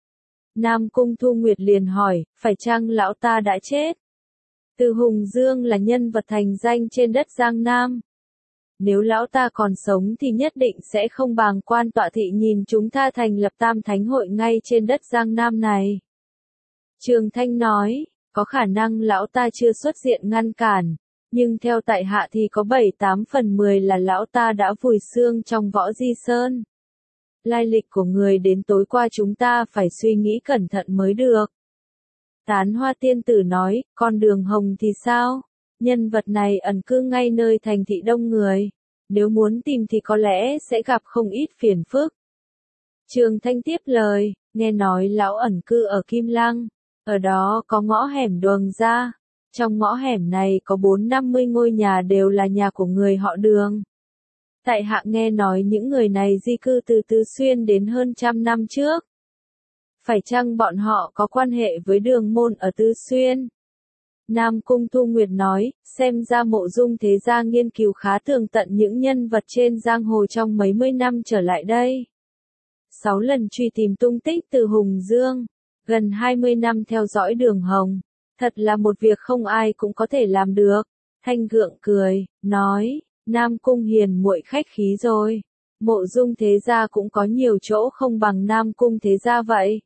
Nam Cung Thu Nguyệt liền hỏi, phải chăng lão ta đã chết? Từ Hùng Dương là nhân vật thành danh trên đất Giang Nam. Nếu lão ta còn sống thì nhất định sẽ không bàng quan tọa thị nhìn chúng ta thành lập Tam Thánh Hội ngay trên đất Giang Nam này. Trường Thanh nói, có khả năng lão ta chưa xuất diện ngăn cản, nhưng theo tại hạ thì có 7-8 phần 10 là lão ta đã vùi xương trong Võ Di Sơn. Lai lịch của người đến tối qua chúng ta phải suy nghĩ cẩn thận mới được. Tán Hoa tiên tử nói, còn Đường Hồng thì sao? Nhân vật này ẩn cư ngay nơi thành thị đông người. Nếu muốn tìm thì có lẽ sẽ gặp không ít phiền phức. Trường Thanh tiếp lời, nghe nói lão ẩn cư ở Kim Lăng. Ở đó có ngõ hẻm Đường ra. Trong ngõ hẻm này có 450 ngôi nhà đều là nhà của người họ Đường. Tại hạ nghe nói những người này di cư từ Tứ Xuyên đến hơn 100 năm trước. Phải chăng bọn họ có quan hệ với Đường môn ở Tứ Xuyên? Nam Cung Thu Nguyệt nói, xem ra Mộ Dung thế gia nghiên cứu khá tường tận những nhân vật trên giang hồ trong mấy mươi năm trở lại đây. 6 lần truy tìm tung tích Từ Hùng Dương, gần 20 năm theo dõi Đường Hồng, thật là một việc không ai cũng có thể làm được. Thanh gượng cười, nói, Nam Cung hiền muội khách khí rồi. Mộ Dung thế gia cũng có nhiều chỗ không bằng Nam Cung thế gia vậy.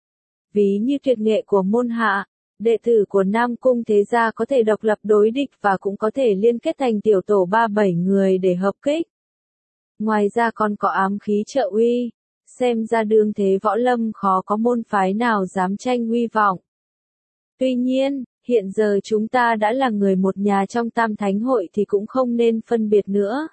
Ví như tuyệt nghệ của môn hạ, đệ tử của Nam Cung thế gia có thể độc lập đối địch và cũng có thể liên kết thành tiểu tổ 3-7 người để hợp kích. Ngoài ra còn có ám khí trợ uy, xem ra đương thế võ lâm khó có môn phái nào dám tranh uy vọng. Tuy nhiên, hiện giờ chúng ta đã là người một nhà trong Tam Thánh Hội thì cũng không nên phân biệt nữa.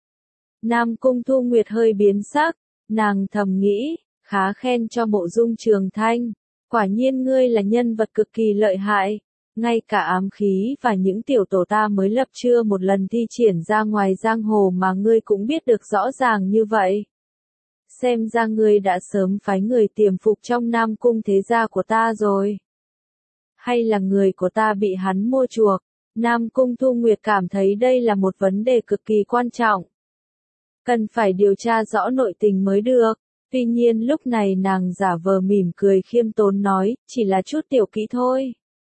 Nam Cung Thu Nguyệt hơi biến sắc, nàng thầm nghĩ, khá khen cho Mộ Dung Trường Thanh. Quả nhiên ngươi là nhân vật cực kỳ lợi hại. Ngay cả ám khí và những tiểu tổ ta mới lập chưa một lần thi triển ra ngoài giang hồ mà ngươi cũng biết được rõ ràng như vậy. Xem ra ngươi đã sớm phái người tiềm phục trong Nam Cung thế gia của ta rồi. Hay là người của ta bị hắn mua chuộc? Nam Cung Thu Nguyệt cảm thấy đây là một vấn đề cực kỳ quan trọng. Cần phải điều tra rõ nội tình mới được. Tuy nhiên lúc này nàng giả vờ mỉm cười khiêm tốn nói, chỉ là chút tiểu kỹ thôi.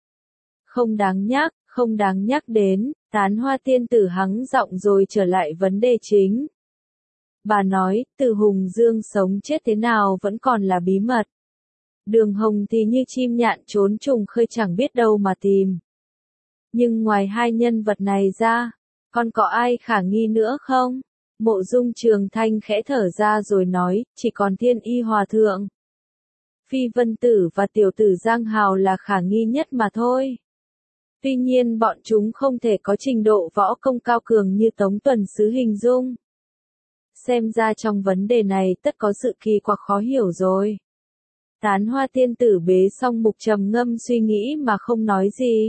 Không đáng nhắc đến, Tán Hoa tiên tử hắng giọng rồi trở lại vấn đề chính. Bà nói, Từ Hùng Dương sống chết thế nào vẫn còn là bí mật. Đường Hồng thì như chim nhạn trốn trùng khơi chẳng biết đâu mà tìm. Nhưng ngoài hai nhân vật này ra, còn có ai khả nghi nữa không? Mộ Dung Trường Thanh khẽ thở ra rồi nói, chỉ còn Thiên Y Hòa Thượng. Phi Vân Tử và tiểu tử Giang Hào là khả nghi nhất mà thôi. Tuy nhiên bọn chúng không thể có trình độ võ công cao cường như Tống Tuần Sứ hình dung. Xem ra trong vấn đề này tất có sự kỳ quặc khó hiểu rồi. Tán Hoa tiên tử bế xong mục trầm ngâm suy nghĩ mà không nói gì.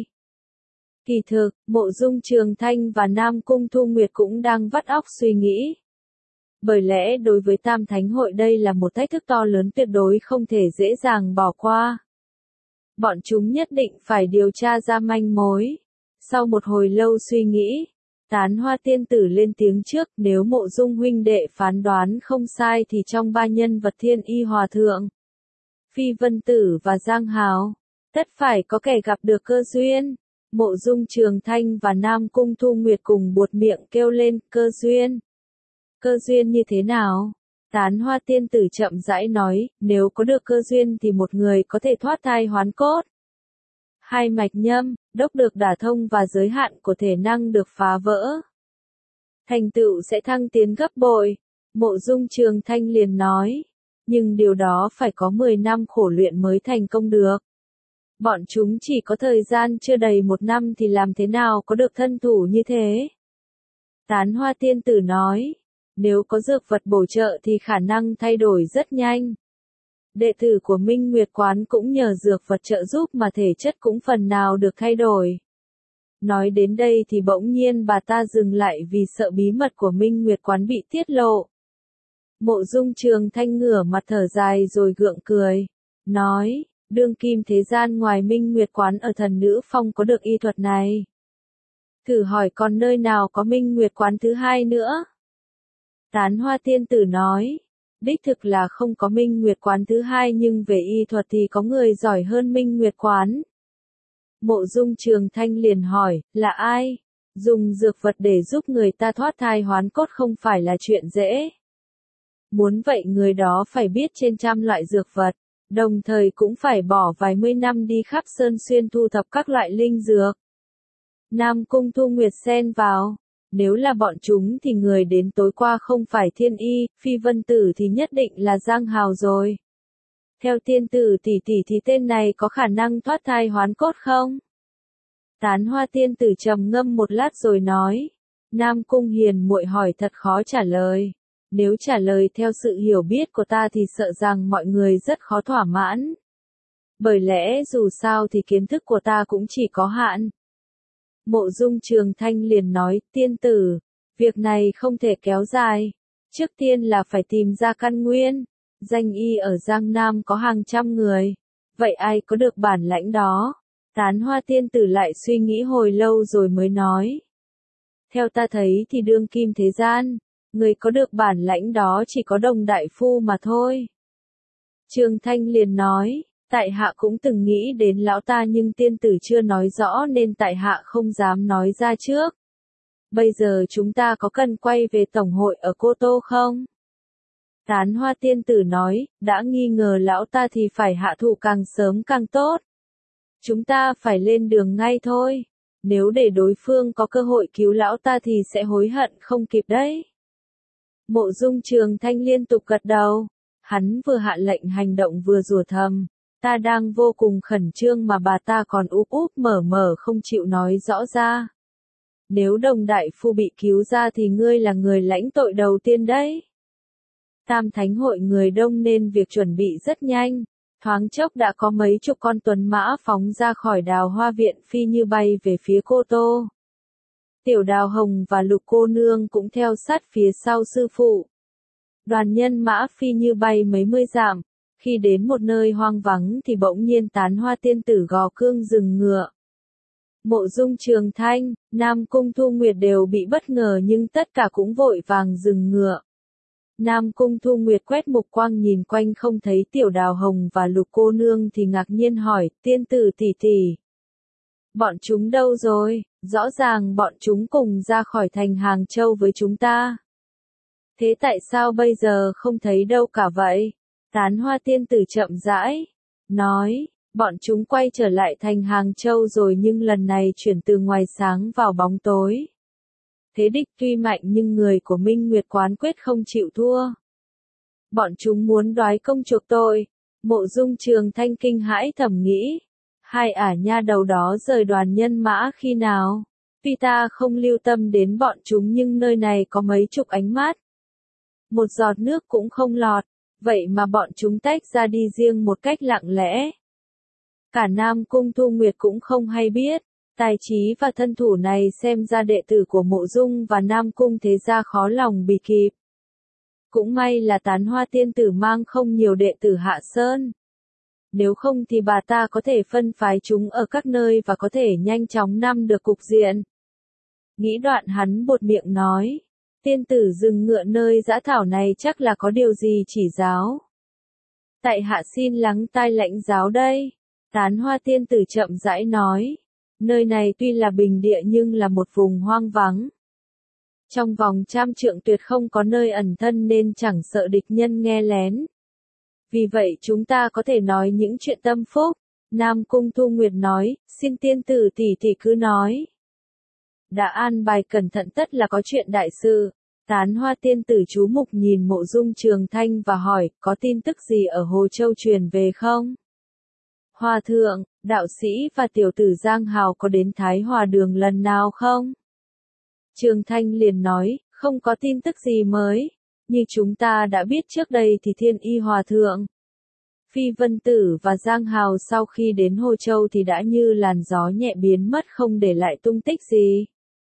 Kỳ thực, Mộ Dung Trường Thanh và Nam Cung Thu Nguyệt cũng đang vắt óc suy nghĩ. Bởi lẽ đối với Tam Thánh Hội đây là một thách thức to lớn tuyệt đối không thể dễ dàng bỏ qua. Bọn chúng nhất định phải điều tra ra manh mối. Sau một hồi lâu suy nghĩ, Tán Hoa tiên tử lên tiếng trước, nếu Mộ Dung huynh đệ phán đoán không sai thì trong ba nhân vật Thiên Y Hòa Thượng, Phi Vân Tử và Giang Hào, tất phải có kẻ gặp được cơ duyên. Mộ Dung Trường Thanh và Nam Cung Thu Nguyệt cùng buột miệng kêu lên, cơ duyên. Cơ duyên như thế nào? Tán Hoa tiên tử chậm rãi nói, nếu có được cơ duyên thì một người có thể thoát thai hoán cốt. Hai mạch nhâm, đốc được đả thông và giới hạn của thể năng được phá vỡ. Thành tựu sẽ thăng tiến gấp bội. Mộ Dung Trường Thanh liền nói. Nhưng điều đó phải có 10 năm khổ luyện mới thành công được. Bọn chúng chỉ có thời gian chưa đầy 1 năm thì làm thế nào có được thân thủ như thế? Tán Hoa tiên tử nói. Nếu có dược vật bổ trợ thì khả năng thay đổi rất nhanh. Đệ tử của Minh Nguyệt Quán cũng nhờ dược vật trợ giúp mà thể chất cũng phần nào được thay đổi. Nói đến đây thì bỗng nhiên bà ta dừng lại vì sợ bí mật của Minh Nguyệt Quán bị tiết lộ. Mộ Dung Trường Thanh ngửa mặt thở dài rồi gượng cười. Nói, đương kim thế gian ngoài Minh Nguyệt Quán ở Thần Nữ Phong có được y thuật này. Thử hỏi còn nơi nào có Minh Nguyệt Quán thứ hai nữa? Tán Hoa tiên tử nói, đích thực là không có Minh Nguyệt Quán thứ hai nhưng về y thuật thì có người giỏi hơn Minh Nguyệt Quán. Mộ Dung Trường Thanh liền hỏi, là ai? Dùng dược vật để giúp người ta thoát thai hoán cốt không phải là chuyện dễ. Muốn vậy người đó phải biết trên trăm loại dược vật, đồng thời cũng phải bỏ vài mươi năm đi khắp Sơn Xuyên thu thập các loại linh dược. Nam Cung Thu Nguyệt xen vào. Nếu là bọn chúng thì người đến tối qua không phải Thiên Y, Phi Vân Tử thì nhất định là Giang Hào rồi. Theo tiên tử tỷ tỷ thì tên này có khả năng thoát thai hoán cốt không? Tán Hoa tiên tử trầm ngâm một lát rồi nói. Nam Cung hiền muội hỏi thật khó trả lời. Nếu trả lời theo sự hiểu biết của ta thì sợ rằng mọi người rất khó thỏa mãn. Bởi lẽ dù sao thì kiến thức của ta cũng chỉ có hạn. Mộ Dung Trường Thanh liền nói, tiên tử, việc này không thể kéo dài. Trước tiên là phải tìm ra căn nguyên. Danh y ở Giang Nam có hàng trăm người. Vậy ai có được bản lãnh đó? Tán Hoa tiên tử lại suy nghĩ hồi lâu rồi mới nói. Theo ta thấy thì đương kim thế gian, người có được bản lãnh đó chỉ có Đồng đại phu mà thôi. Trường Thanh liền nói. Tại hạ cũng từng nghĩ đến lão ta nhưng tiên tử chưa nói rõ nên tại hạ không dám nói ra trước. Bây giờ chúng ta có cần quay về tổng hội ở Cô Tô không? Tán Hoa tiên tử nói, đã nghi ngờ lão ta thì phải hạ thủ càng sớm càng tốt. Chúng ta phải lên đường ngay thôi. Nếu để đối phương có cơ hội cứu lão ta thì sẽ hối hận không kịp đấy. Mộ Dung Trường Thanh liên tục gật đầu. Hắn vừa hạ lệnh hành động vừa rủa thầm. Ta đang vô cùng khẩn trương mà bà ta còn úp úp mở mở không chịu nói rõ ra. Nếu Đồng đại phu bị cứu ra thì ngươi là người lãnh tội đầu tiên đấy. Tam Thánh Hội người đông nên việc chuẩn bị rất nhanh. Thoáng chốc đã có mấy chục con tuấn mã phóng ra khỏi Đào Hoa viện phi như bay về phía Cô Tô. Tiểu Đào Hồng và Lục cô nương cũng theo sát phía sau sư phụ. Đoàn nhân mã phi như bay mấy mươi dặm, khi đến một nơi hoang vắng thì bỗng nhiên Tán Hoa tiên tử gò cương dừng ngựa. Mộ Dung Trường Thanh, Nam Cung Thu Nguyệt đều bị bất ngờ nhưng tất cả cũng vội vàng dừng ngựa. Nam Cung Thu Nguyệt quét mục quang nhìn quanh không thấy Tiểu Đào Hồng và Lục cô nương thì ngạc nhiên hỏi, tiên tử tỷ tỷ. Bọn chúng đâu rồi? Rõ ràng bọn chúng cùng ra khỏi thành Hàng Châu với chúng ta. Thế tại sao bây giờ không thấy đâu cả vậy? Tán Hoa tiên tử chậm rãi, nói, bọn chúng quay trở lại thành Hàng Châu rồi nhưng lần này chuyển từ ngoài sáng vào bóng tối. Thế địch tuy mạnh nhưng người của Minh Nguyệt Quán quyết không chịu thua. Bọn chúng muốn đoái công chuộc tội. Mộ Dung Trường Thanh kinh hãi thầm nghĩ. Hai ả nha đầu đó rời đoàn nhân mã khi nào? Tuy ta không lưu tâm đến bọn chúng nhưng nơi này có mấy chục ánh mắt. Một giọt nước cũng không lọt, vậy mà bọn chúng tách ra đi riêng một cách lặng lẽ. Cả Nam Cung Thu Nguyệt cũng không hay biết, tài trí và thân thủ này xem ra đệ tử của Mộ Dung và Nam Cung thế gia khó lòng bì kịp. Cũng may là Tán Hoa tiên tử mang không nhiều đệ tử Hạ Sơn. Nếu không thì bà ta có thể phân phái chúng ở các nơi và có thể nhanh chóng nắm được cục diện. Nghĩ đoạn hắn buột miệng nói, tiên tử dừng ngựa nơi dã thảo này chắc là có điều gì chỉ giáo. Tại hạ xin lắng tai lãnh giáo đây. Tán Hoa tiên tử chậm rãi nói, nơi này tuy là bình địa nhưng là một vùng hoang vắng. Trong vòng 100 trượng tuyệt không có nơi ẩn thân nên chẳng sợ địch nhân nghe lén. Vì vậy chúng ta có thể nói những chuyện tâm phúc. Nam Cung Thu Nguyệt nói, xin tiên tử tỷ tỷ cứ nói. Đã an bài cẩn thận tất là có chuyện đại sự. Tán Hoa tiên tử chú mục nhìn Mộ Dung Trường Thanh và hỏi, có tin tức gì ở Hồ Châu truyền về không? Hòa thượng, đạo sĩ và tiểu tử Giang Hào có đến Thái Hòa đường lần nào không? Trường Thanh liền nói, không có tin tức gì mới. Như chúng ta đã biết trước đây thì Thiên Y Hòa thượng, Phi Vân Tử và Giang Hào sau khi đến Hồ Châu thì đã như làn gió nhẹ biến mất không để lại tung tích gì.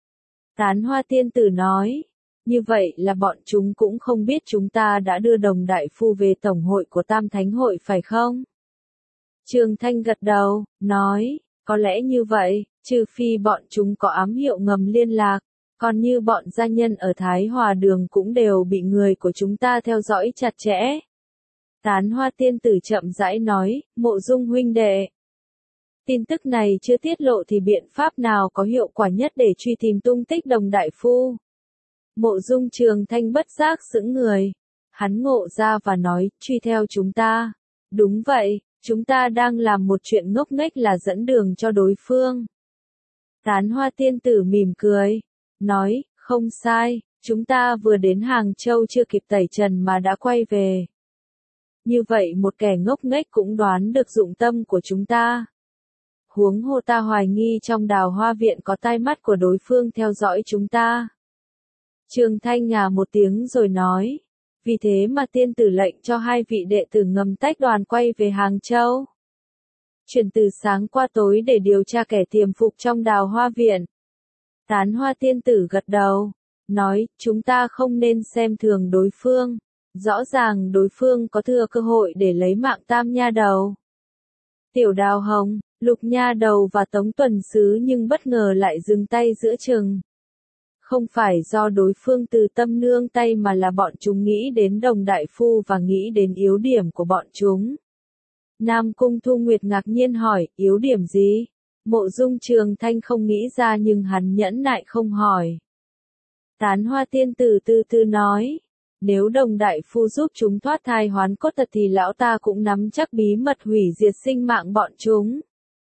Tán Hoa tiên tử nói, như vậy là bọn chúng cũng không biết chúng ta đã đưa Đồng đại phu về tổng hội của Tam Thánh hội phải không? Trường Thanh gật đầu, nói, có lẽ như vậy, trừ phi bọn chúng có ám hiệu ngầm liên lạc, còn như bọn gia nhân ở Thái Hòa đường cũng đều bị người của chúng ta theo dõi chặt chẽ. Tán Hoa tiên tử chậm rãi nói, Mộ Dung huynh đệ. Tin tức này chưa tiết lộ thì biện pháp nào có hiệu quả nhất để truy tìm tung tích Đồng đại phu? Mộ Dung Trường Thanh bất giác sững người. Hắn ngộ ra và nói, truy theo chúng ta. Đúng vậy, chúng ta đang làm một chuyện ngốc nghếch là dẫn đường cho đối phương. Tán Hoa tiên tử mỉm cười, nói, không sai, chúng ta vừa đến Hàng Châu chưa kịp tẩy trần mà đã quay về. Như vậy một kẻ ngốc nghếch cũng đoán được dụng tâm của chúng ta. Huống hồ ta hoài nghi trong Đào Hoa viện có tai mắt của đối phương theo dõi chúng ta. Trường Thanh ngà một tiếng rồi nói, vì thế mà tiên tử lệnh cho hai vị đệ tử ngầm tách đoàn quay về Hàng Châu. Chuyển từ sáng qua tối để điều tra kẻ tiềm phục trong Đào Hoa viện. Tán Hoa tiên tử gật đầu, nói, chúng ta không nên xem thường đối phương. Rõ ràng đối phương có thừa cơ hội để lấy mạng Tam nha đầu, Tiểu Đào Hồng, Lục nha đầu và Tống Tuần Sứ nhưng bất ngờ lại dừng tay giữa chừng. Không phải do đối phương từ tâm nương tay mà là bọn chúng nghĩ đến Đồng đại phu và nghĩ đến yếu điểm của bọn chúng. Nam Cung Thu Nguyệt ngạc nhiên hỏi, yếu điểm gì? Mộ Dung Trường Thanh không nghĩ ra nhưng hắn nhẫn nại không hỏi. Tán Hoa tiên tử từ từ nói, nếu Đồng đại phu giúp chúng thoát thai hoán cốt thật thì lão ta cũng nắm chắc bí mật hủy diệt sinh mạng bọn chúng.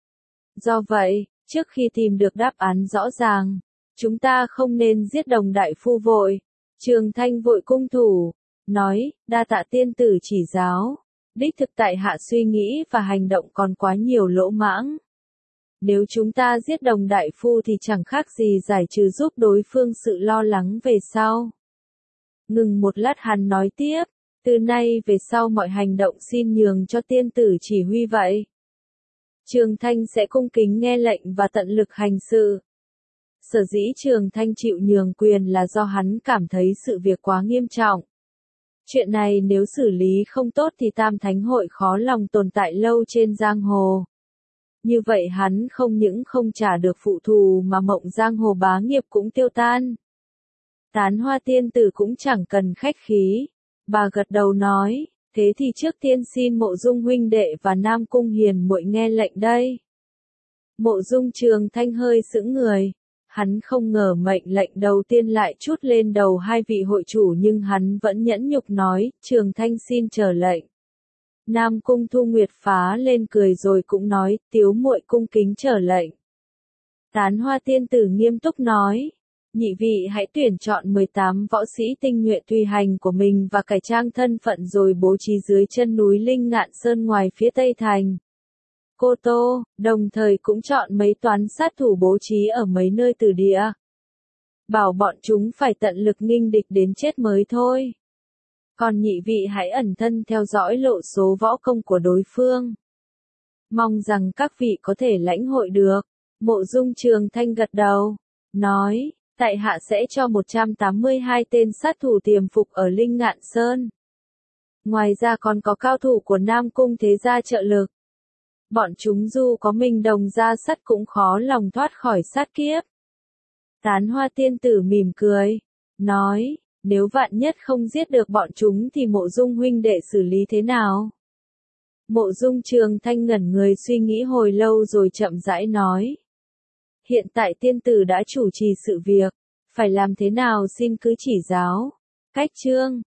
Do vậy, trước khi tìm được đáp án rõ ràng, chúng ta không nên giết Đồng đại phu vội. Trường Thanh vội cung thủ, nói, đa tạ tiên tử chỉ giáo. Đích thực tại hạ suy nghĩ và hành động còn quá nhiều lỗ mãng. Nếu chúng ta giết Đồng đại phu thì chẳng khác gì giải trừ giúp đối phương sự lo lắng về sau. Ngừng một lát hắn nói tiếp, Từ nay về sau mọi hành động xin nhường cho tiên tử chỉ huy vậy. Trường Thanh sẽ cung kính nghe lệnh và tận lực hành sự. Sở dĩ Trường Thanh chịu nhường quyền là do hắn cảm thấy sự việc quá nghiêm trọng. Chuyện này nếu xử lý không tốt thì Tam Thánh hội khó lòng tồn tại lâu trên giang hồ. Như vậy hắn không những không trả được phụ thù mà mộng giang hồ bá nghiệp cũng tiêu tan. Tán Hoa tiên tử cũng chẳng cần khách khí. Bà gật đầu nói, thế thì trước tiên xin Mộ Dung huynh đệ và Nam Cung hiền muội nghe lệnh đây. Mộ Dung Trường Thanh hơi sững người. Hắn không ngờ mệnh lệnh đầu tiên lại trút lên đầu hai vị hội chủ nhưng hắn vẫn nhẫn nhục nói, Trường Thanh xin chờ lệnh. Nam Cung Thu Nguyệt phá lên cười rồi cũng nói, tiếu muội cung kính chờ lệnh. Tán Hoa tiên tử nghiêm túc nói, nhị vị hãy tuyển chọn 18 võ sĩ tinh nhuệ tùy hành của mình và cải trang thân phận rồi bố trí dưới chân núi Linh Ngạn Sơn ngoài phía tây thành Cô Tô, đồng thời cũng chọn mấy toán sát thủ bố trí ở mấy nơi từ địa. Bảo bọn chúng phải tận lực nghênh địch đến chết mới thôi. Còn nhị vị hãy ẩn thân theo dõi lộ số võ công của đối phương. Mong rằng các vị có thể lãnh hội được. Mộ Dung Trường Thanh gật đầu, nói, tại hạ sẽ cho 182 tên sát thủ tiềm phục ở Linh Ngạn Sơn. Ngoài ra còn có cao thủ của Nam Cung thế gia trợ lực. Bọn chúng dù có mình đồng ra sắt cũng khó lòng thoát khỏi sát kiếp. Tán Hoa tiên tử mỉm cười, nói, nếu vạn nhất không giết được bọn chúng thì Mộ Dung huynh đệ xử lý thế nào? Mộ Dung Trường Thanh ngẩn người suy nghĩ hồi lâu rồi chậm rãi nói. Hiện tại tiên tử đã chủ trì sự việc, phải làm thế nào xin cứ chỉ giáo. Cách chương